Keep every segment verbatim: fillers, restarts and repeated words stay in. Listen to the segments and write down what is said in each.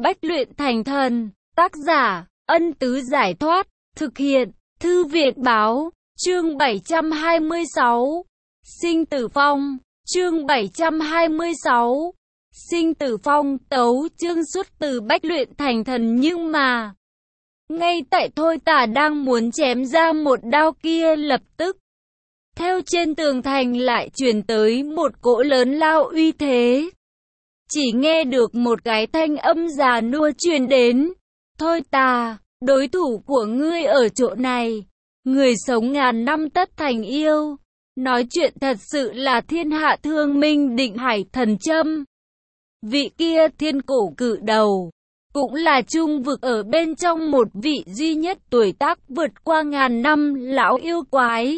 Bách luyện thành thần. Tác giả, Ân Tứ Giải Thoát. Thực hiện, Thư Việt Báo. Chương bảy trăm hai mươi sáu. Sinh tử phong. Chương bảy trăm hai mươi sáu. Sinh tử phong. Tấu chương xuất từ Bách luyện thành thần, nhưng mà ngay tại Thôi Tà đang muốn chém ra một đao kia, lập tức theo trên tường thành lại truyền tới một cỗ lớn lao uy thế. Chỉ nghe được một cái thanh âm già nua truyền đến: Thôi Tà, đối thủ của ngươi ở chỗ này, người sống ngàn năm tất thành yêu. Nói chuyện thật sự là thiên hạ thương minh định hải thần châm. Vị kia thiên cổ cự đầu, cũng là trung vực ở bên trong một vị duy nhất tuổi tác vượt qua ngàn năm lão yêu quái.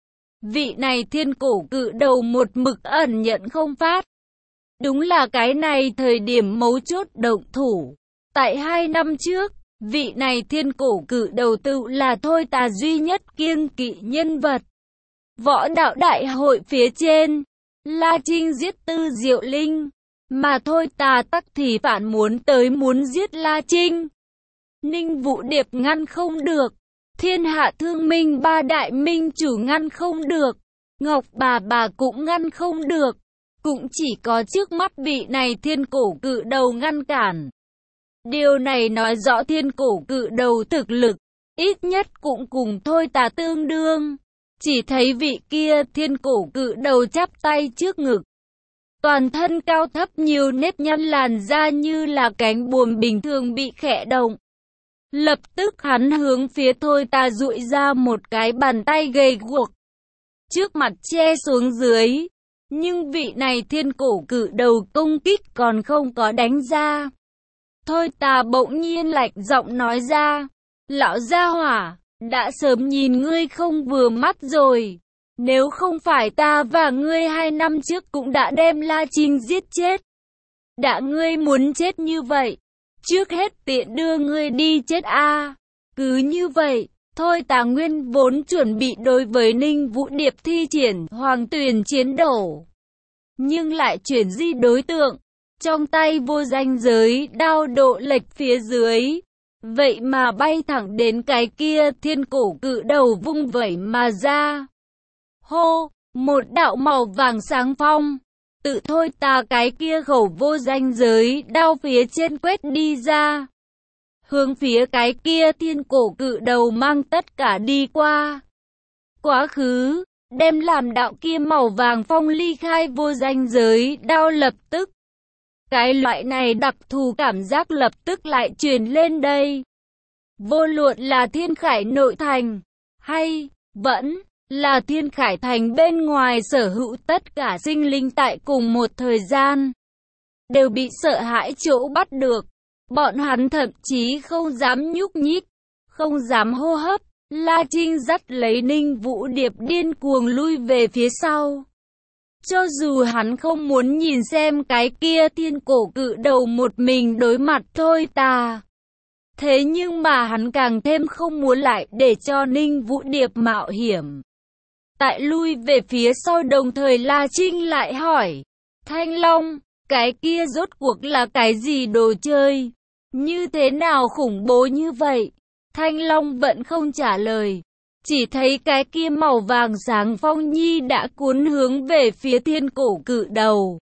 Vị này thiên cổ cự đầu một mực ẩn nhận không phát. Đúng là cái này thời điểm mấu chốt động thủ. Tại hai năm trước, vị này thiên cổ cự đầu tự là Thôi Tà duy nhất kiêng kỵ nhân vật. Võ đạo đại hội phía trên, La Trinh giết Tư Diệu Linh, mà Thôi Tà tắc thì phản muốn tới muốn giết La Trinh. Ninh Vũ Điệp ngăn không được, thiên hạ thương minh ba đại minh chủ ngăn không được, Ngọc bà bà cũng ngăn không được, cũng chỉ có trước mắt vị này thiên cổ cự đầu ngăn cản. Điều này nói rõ thiên cổ cự đầu thực lực, ít nhất cũng cùng Thôi Tà tương đương. Chỉ thấy vị kia thiên cổ cự đầu chắp tay trước ngực, toàn thân cao thấp nhiều nếp nhăn, làn da như là cánh buồm bình thường bị khẽ động. Lập tức hắn hướng phía Thôi Tà duỗi ra một cái bàn tay gầy guộc, trước mặt che xuống dưới. Nhưng vị này thiên cổ cự đầu công kích còn không có đánh ra. Thôi Tà bỗng nhiên lạnh giọng nói ra: Lão gia hỏa, đã sớm nhìn ngươi không vừa mắt rồi. Nếu không phải ta và ngươi hai năm trước cũng đã đem La Trinh giết chết. Đã ngươi muốn chết như vậy, trước hết tiện đưa ngươi đi chết a. Cứ như vậy, Thôi Tà nguyên vốn chuẩn bị đối với Ninh Vũ Điệp thi triển Hoàng Tuyền chiến đổ, nhưng lại chuyển di đối tượng, trong tay vô danh giới đao độ lệch phía dưới. Vậy mà bay thẳng đến cái kia thiên cổ cự đầu vung vẩy mà ra. Hô, một đạo màu vàng sáng phong, tự Thôi Tà cái kia khẩu vô danh giới đao phía trên quét đi ra, hướng phía cái kia thiên cổ cự đầu mang tất cả đi qua. Quá khứ, đem làm đạo kia màu vàng phong ly khai vô danh giới đao. Lập tức, cái loại này đặc thù cảm giác lập tức lại truyền lên đây. Vô luận là Thiên Khải nội thành, hay vẫn là Thiên Khải thành bên ngoài sở hữu tất cả sinh linh tại cùng một thời gian, đều bị sợ hãi chỗ bắt được. Bọn hắn thậm chí không dám nhúc nhích, không dám hô hấp. La Trinh dắt lấy Ninh Vũ Điệp điên cuồng lui về phía sau. Cho dù hắn không muốn nhìn xem cái kia thiên cổ cự đầu một mình đối mặt Thôi Tà, thế nhưng mà hắn càng thêm không muốn lại để cho Ninh Vũ Điệp mạo hiểm. Tại lui về phía sau đồng thời La Trinh lại hỏi: Thanh Long, cái kia rốt cuộc là cái gì đồ chơi? Như thế nào khủng bố như vậy? Thanh Long vẫn không trả lời. Chỉ thấy cái kia màu vàng sáng phong nhi đã cuốn hướng về phía thiên cổ cự đầu.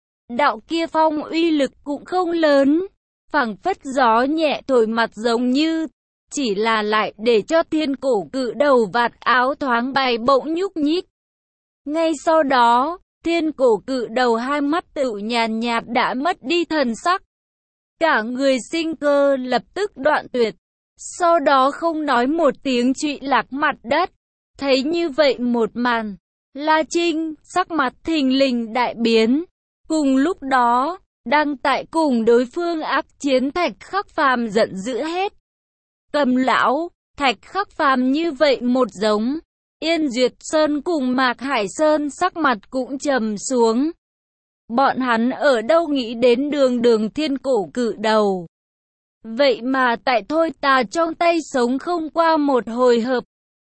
Đạo kia phong uy lực cũng không lớn, phảng phất gió nhẹ thổi mặt giống như, chỉ là lại để cho thiên cổ cự đầu vạt áo thoáng bay bỗng nhúc nhích. Ngay sau đó, thiên cổ cự đầu hai mắt tự nhàn nhạt đã mất đi thần sắc. Cả người sinh cơ lập tức đoạn tuyệt. Sau đó không nói một tiếng trụy lạc mặt đất. Thấy như vậy một màn, La Trinh sắc mặt thình lình đại biến. Cùng lúc đó, đang tại cùng đối phương ác chiến Thạch Khắc Phàm giận dữ hết: Cầm lão! Thạch Khắc Phàm như vậy một giống. Yên Duyệt Sơn cùng Mạc Hải Sơn sắc mặt cũng trầm xuống. Bọn hắn ở đâu nghĩ đến đường đường thiên cổ cự đầu, vậy mà tại Thôi Tà trong tay sống không qua một hồi hợp.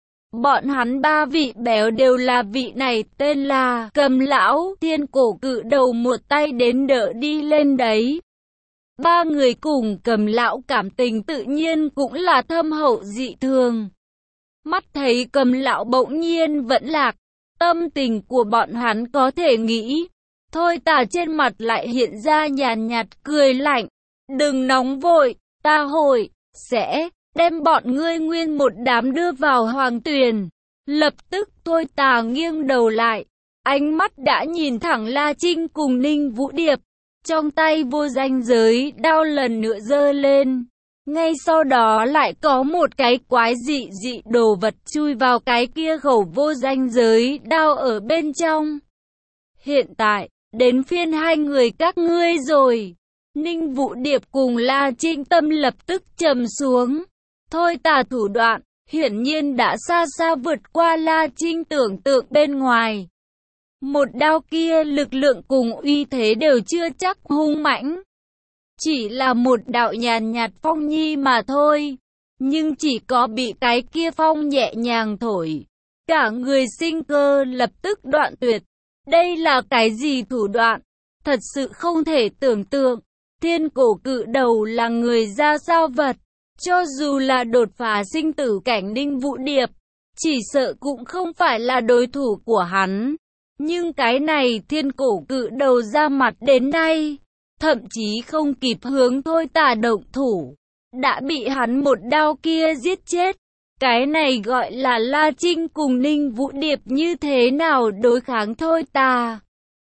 Bọn hắn ba vị béo đều là vị này tên là Cầm lão thiên cổ cự đầu một tay đến đỡ đi lên đấy. Ba người cùng Cầm lão cảm tình tự nhiên cũng là thâm hậu dị thường. Mắt thấy Cầm lão bỗng nhiên vẫn lạc, tâm tình của bọn hắn có thể nghĩ. Thôi Tà trên mặt lại hiện ra nhàn nhạt cười lạnh. Đừng nóng vội, ta hội sẽ đem bọn ngươi nguyên một đám đưa vào hoàng tuyền. Lập tức Thôi Tà nghiêng đầu lại, ánh mắt đã nhìn thẳng La Trinh cùng Ninh Vũ Điệp. Trong tay vô danh giới đao lần nữa giơ lên. Ngay sau đó lại có một cái quái dị dị đồ vật chui vào cái kia khẩu vô danh giới đao ở bên trong. Hiện tại, đến phiên hai người các ngươi rồi. Ninh Vũ Điệp cùng La Trinh tâm lập tức trầm xuống. Thôi Tà thủ đoạn, hiển nhiên đã xa xa vượt qua La Trinh tưởng tượng bên ngoài. Một đao kia lực lượng cùng uy thế đều chưa chắc hung mãnh. Chỉ là một đạo nhàn nhạt phong nhi mà thôi. Nhưng chỉ có bị cái kia phong nhẹ nhàng thổi, cả người sinh cơ lập tức đoạn tuyệt. Đây là cái gì thủ đoạn? Thật sự không thể tưởng tượng. Thiên cổ cự đầu là người ra sao vật? Cho dù là đột phá sinh tử cảnh Ninh Vũ Điệp, chỉ sợ cũng không phải là đối thủ của hắn. Nhưng cái này thiên cổ cự đầu ra mặt đến nay, thậm chí không kịp hướng Thôi Tà động thủ, đã bị hắn một đao kia giết chết. Cái này gọi là La Trinh cùng Ninh Vũ Điệp như thế nào đối kháng Thôi Tà.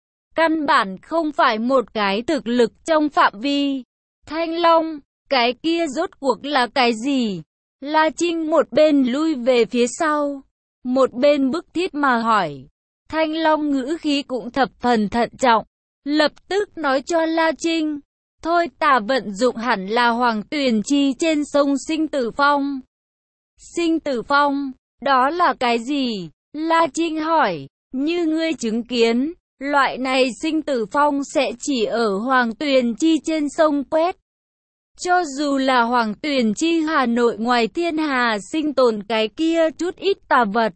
Căn bản không phải một cái thực lực trong phạm vi. Thanh Long, cái kia rốt cuộc là cái gì? La Trinh một bên lui về phía sau, một bên bức thiết mà hỏi. Thanh Long ngữ khí cũng thập phần thận trọng, lập tức nói cho La Trinh. Thôi Tà vận dụng hẳn là Hoàng Tuyền Chi trên sông Sinh Tử Phong. Sinh Tử Phong, đó là cái gì? La Trinh hỏi. Như ngươi chứng kiến, loại này Sinh Tử Phong sẽ chỉ ở Hoàng Tuyền Chi trên sông quét. Cho dù là Hoàng Tuyền Chi Hà Nội ngoài thiên hà sinh tồn cái kia chút ít tà vật,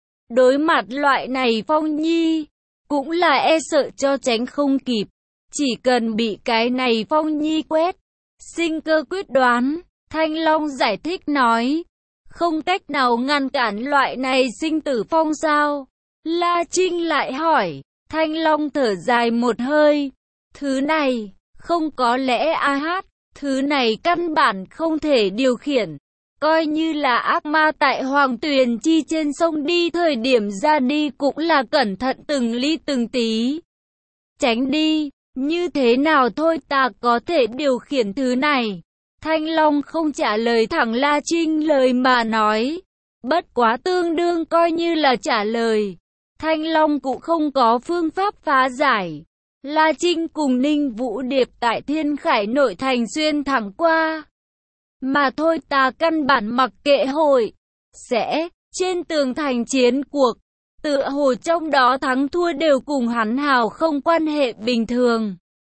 đối mặt loại này phong nhi, cũng là e sợ cho tránh không kịp. Chỉ cần bị cái này phong nhi quét, sinh cơ quyết đoán. Thanh Long giải thích nói. Không cách nào ngăn cản loại này sinh tử phong sao? La Trinh lại hỏi. Thanh Long thở dài một hơi. Thứ này, không có lẽ a hát, thứ này căn bản không thể điều khiển. Coi như là ác ma tại Hoàng Tuyền Chi trên sông đi thời điểm ra đi cũng là cẩn thận từng ly từng tí. Tránh đi, như thế nào Thôi Tà có thể điều khiển thứ này? Thanh Long không trả lời thẳng La Trinh lời mà nói. Bất quá tương đương coi như là trả lời. Thanh Long cũng không có phương pháp phá giải. La Trinh cùng Ninh Vũ Điệp tại Thiên Khải nội thành xuyên thẳng qua. Mà Thôi Tà căn bản mặc kệ hội sẽ trên tường thành chiến cuộc. Tựa hồ trong đó thắng thua đều cùng hắn hào không quan hệ bình thường.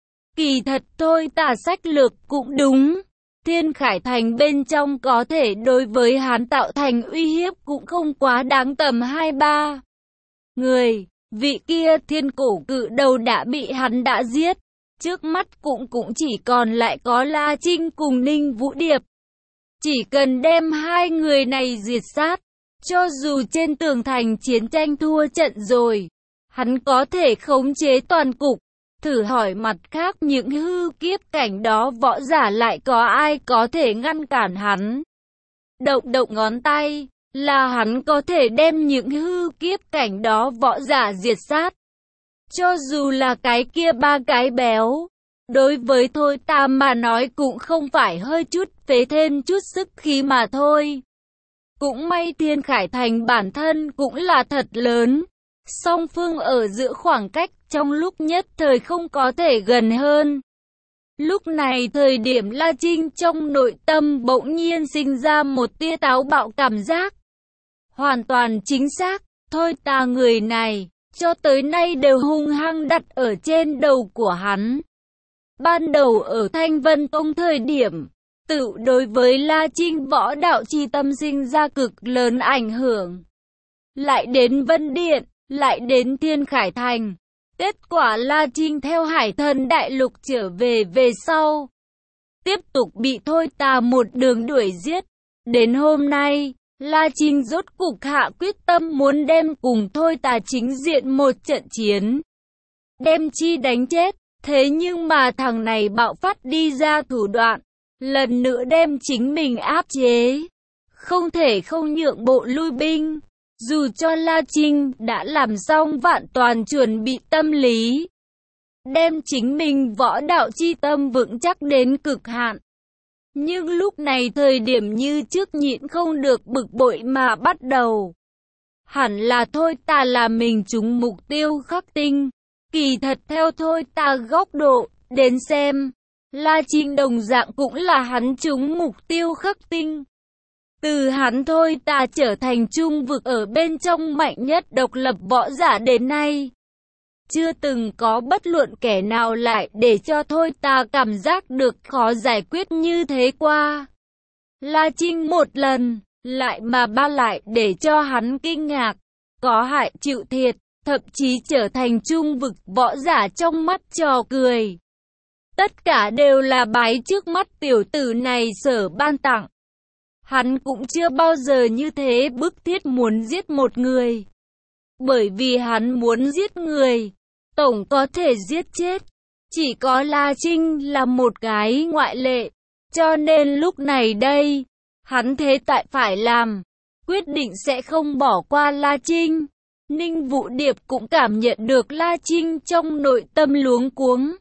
Kỳ thật Thôi Tà sách lược cũng đúng. Thiên Khải thành bên trong có thể đối với hắn tạo thành uy hiếp cũng không quá đáng tầm hai ba người. Vị kia thiên cổ cự đầu đã bị hắn đã giết. Trước mắt cũng cũng chỉ còn lại có La Trinh cùng Ninh Vũ Điệp. Chỉ cần đem hai người này diệt sát, cho dù trên tường thành chiến tranh thua trận rồi, hắn có thể khống chế toàn cục. Thử hỏi mặt khác những hư kiếp cảnh đó võ giả lại có ai có thể ngăn cản hắn? Động động ngón tay, là hắn có thể đem những hư kiếp cảnh đó võ giả diệt sát. Cho dù là cái kia ba cái béo, đối với Thôi Tà mà nói cũng không phải hơi chút phế thêm chút sức khí mà thôi. Cũng may Thiên Khải thành bản thân cũng là thật lớn. Song phương ở giữa khoảng cách trong lúc nhất thời không có thể gần hơn. Lúc này thời điểm La Trinh trong nội tâm bỗng nhiên sinh ra một tia táo bạo cảm giác. Hoàn toàn chính xác, Thôi Tà người này, cho tới nay đều hung hăng đặt ở trên đầu của hắn. Ban đầu ở Thanh Vân Tông thời điểm, tự đối với La Trinh võ đạo chi tâm sinh ra cực lớn ảnh hưởng. Lại đến Vân Điện, lại đến Thiên Khải thành. Kết quả La Trinh theo Hải Thần Đại Lục trở về về sau, tiếp tục bị thôi ta một đường đuổi giết. Đến hôm nay, La Trinh rốt cục hạ quyết tâm muốn đem cùng thôi ta chính diện một trận chiến. Đem chi đánh chết, thế nhưng mà thằng này bạo phát đi ra thủ đoạn, lần nữa đem chính mình áp chế. Không thể không nhượng bộ lui binh, dù cho La Trinh đã làm xong vạn toàn chuẩn bị tâm lý. Đem chính mình võ đạo chi tâm vững chắc đến cực hạn. Nhưng lúc này thời điểm như trước nhịn không được bực bội mà bắt đầu. Hẳn là thôi ta là mình trúng mục tiêu khắc tinh. Kỳ thật theo thôi ta góc độ, đến xem, La Trinh đồng dạng cũng là hắn trúng mục tiêu khắc tinh. Từ hắn thôi ta trở thành trung vực ở bên trong mạnh nhất độc lập võ giả đến nay. Chưa từng có bất luận kẻ nào lại để cho thôi ta cảm giác được khó giải quyết như thế qua. La Trinh một lần, lại mà ba lại để cho hắn kinh ngạc, có hại chịu thiệt, thậm chí trở thành trung vực võ giả trong mắt trò cười. Tất cả đều là bái trước mắt tiểu tử này sở ban tặng. Hắn cũng chưa bao giờ như thế bức thiết muốn giết một người. Bởi vì hắn muốn giết người, tổng có thể giết chết. Chỉ có La Trinh là một cái ngoại lệ. Cho nên lúc này đây, hắn thế tại phải làm, quyết định sẽ không bỏ qua La Trinh. Ninh Vũ Điệp cũng cảm nhận được La Trinh trong nội tâm luống cuống.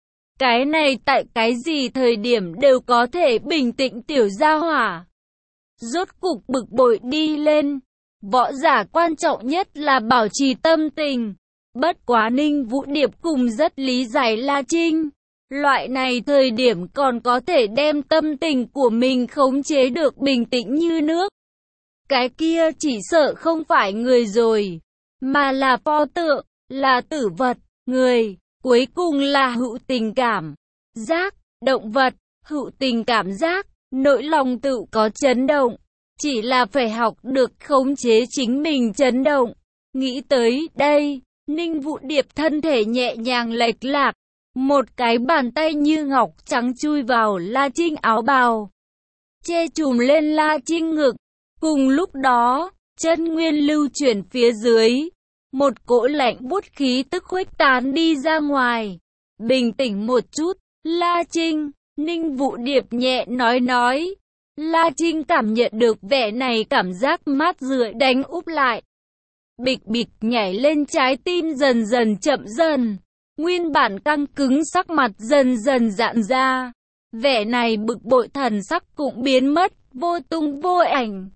Cái này tại cái gì thời điểm đều có thể bình tĩnh tiểu gia hỏa. Rốt cục bực bội đi lên. Võ giả quan trọng nhất là bảo trì tâm tình. Bất quá Ninh Vũ Điệp cùng rất lý giải La Trinh. Loại này thời điểm còn có thể đem tâm tình của mình khống chế được bình tĩnh như nước. Cái kia chỉ sợ không phải người rồi, mà là pho tượng, là tử vật, người, cuối cùng là hữu tình cảm, giác, động vật, hữu tình cảm giác, nỗi lòng tự có chấn động, chỉ là phải học được khống chế chính mình chấn động. Nghĩ tới đây, Ninh Vũ Điệp thân thể nhẹ nhàng lệch lạc, một cái bàn tay như ngọc trắng chui vào La Trinh áo bào, che trùm lên La Trinh ngực. Cùng lúc đó, chân nguyên lưu chuyển phía dưới, một cỗ lạnh buốt khí tức khuếch tán đi ra ngoài. Bình tĩnh một chút, La Trinh, Ninh Vũ Điệp nhẹ nói nói. La Trinh cảm nhận được vẻ này, cảm giác mát rượi đánh úp lại. Bịch bịch nhảy lên, trái tim dần dần chậm dần. Nguyên bản căng cứng sắc mặt dần dần giãn ra. Vẻ này bực bội thần sắc cũng biến mất, vô tung vô ảnh.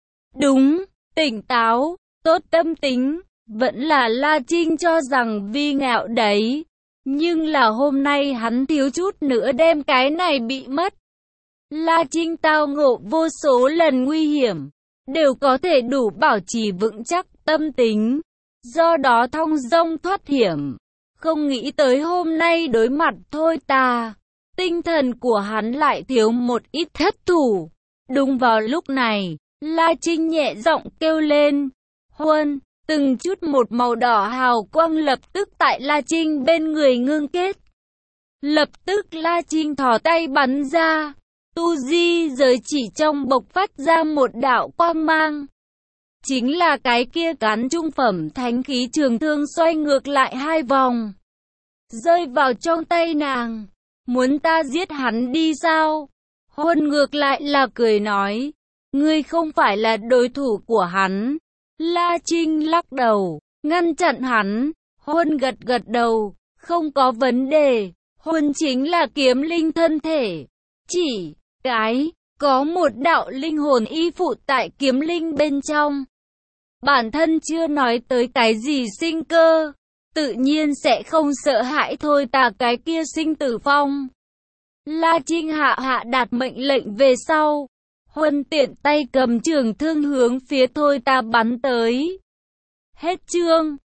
Đúng, tỉnh táo, tốt tâm tính, vẫn là La Trinh cho rằng vi ngạo đấy. Nhưng là hôm nay hắn thiếu chút nữa đem cái này bị mất. La Trinh tao ngộ vô số lần nguy hiểm, đều có thể đủ bảo trì vững chắc tâm tính, do đó thong dong thoát hiểm. Không nghĩ tới hôm nay đối mặt thôi ta, tinh thần của hắn lại thiếu một ít thất thủ. Đúng vào lúc này, La Trinh nhẹ giọng kêu lên, Huân, từng chút một màu đỏ hào quang lập tức tại La Trinh bên người ngưng kết. Lập tức La Trinh thò tay bắn ra, tu di giới chỉ trong bộc phát ra một đạo quang mang. Chính là cái kia cán trung phẩm thánh khí trường thương xoay ngược lại hai vòng, rơi vào trong tay nàng. Muốn ta giết hắn đi sao? Huân ngược lại là cười nói, ngươi không phải là đối thủ của hắn. La Trinh lắc đầu, ngăn chặn hắn. Huân gật gật đầu, không có vấn đề. Huân chính là kiếm linh thân thể. Chỉ cái, có một đạo linh hồn y phụ tại kiếm linh bên trong. Bản thân chưa nói tới cái gì sinh cơ, tự nhiên sẽ không sợ hãi thôi ta cái kia sinh tử phong. La Trinh hạ hạ đạt mệnh lệnh về sau. Huân tiện tay cầm trường thương hướng phía thôi ta bắn tới. Hết chương.